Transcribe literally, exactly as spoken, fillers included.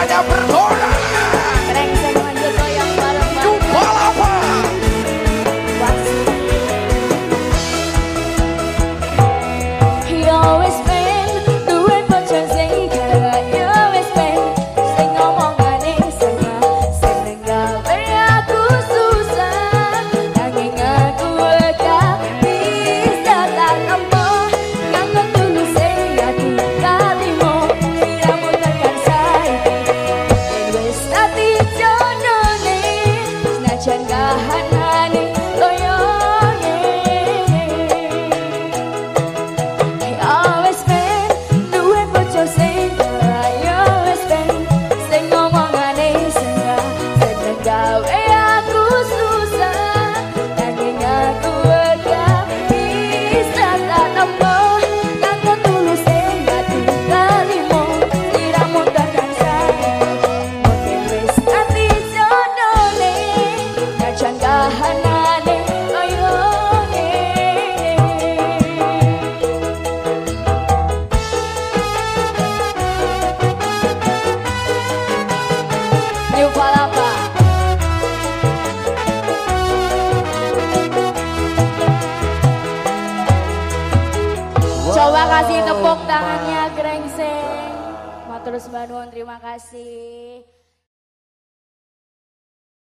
semuanya bergoyang. Krengseng lanjut goyang bareng-bareng. Jupalapa. Yo wis ben duwe pacar sing kaya wis ben sing ngomongane sama sing gawe aku susah nanging aku gak bisa tak nampa nganggo tulus hati kalimu siramu tekan saiki yen wis dadi jonone senajan kahanane toyone. Coba kasih tepuk tangannya Krengseng. Matur sembah nuwun, terima kasih.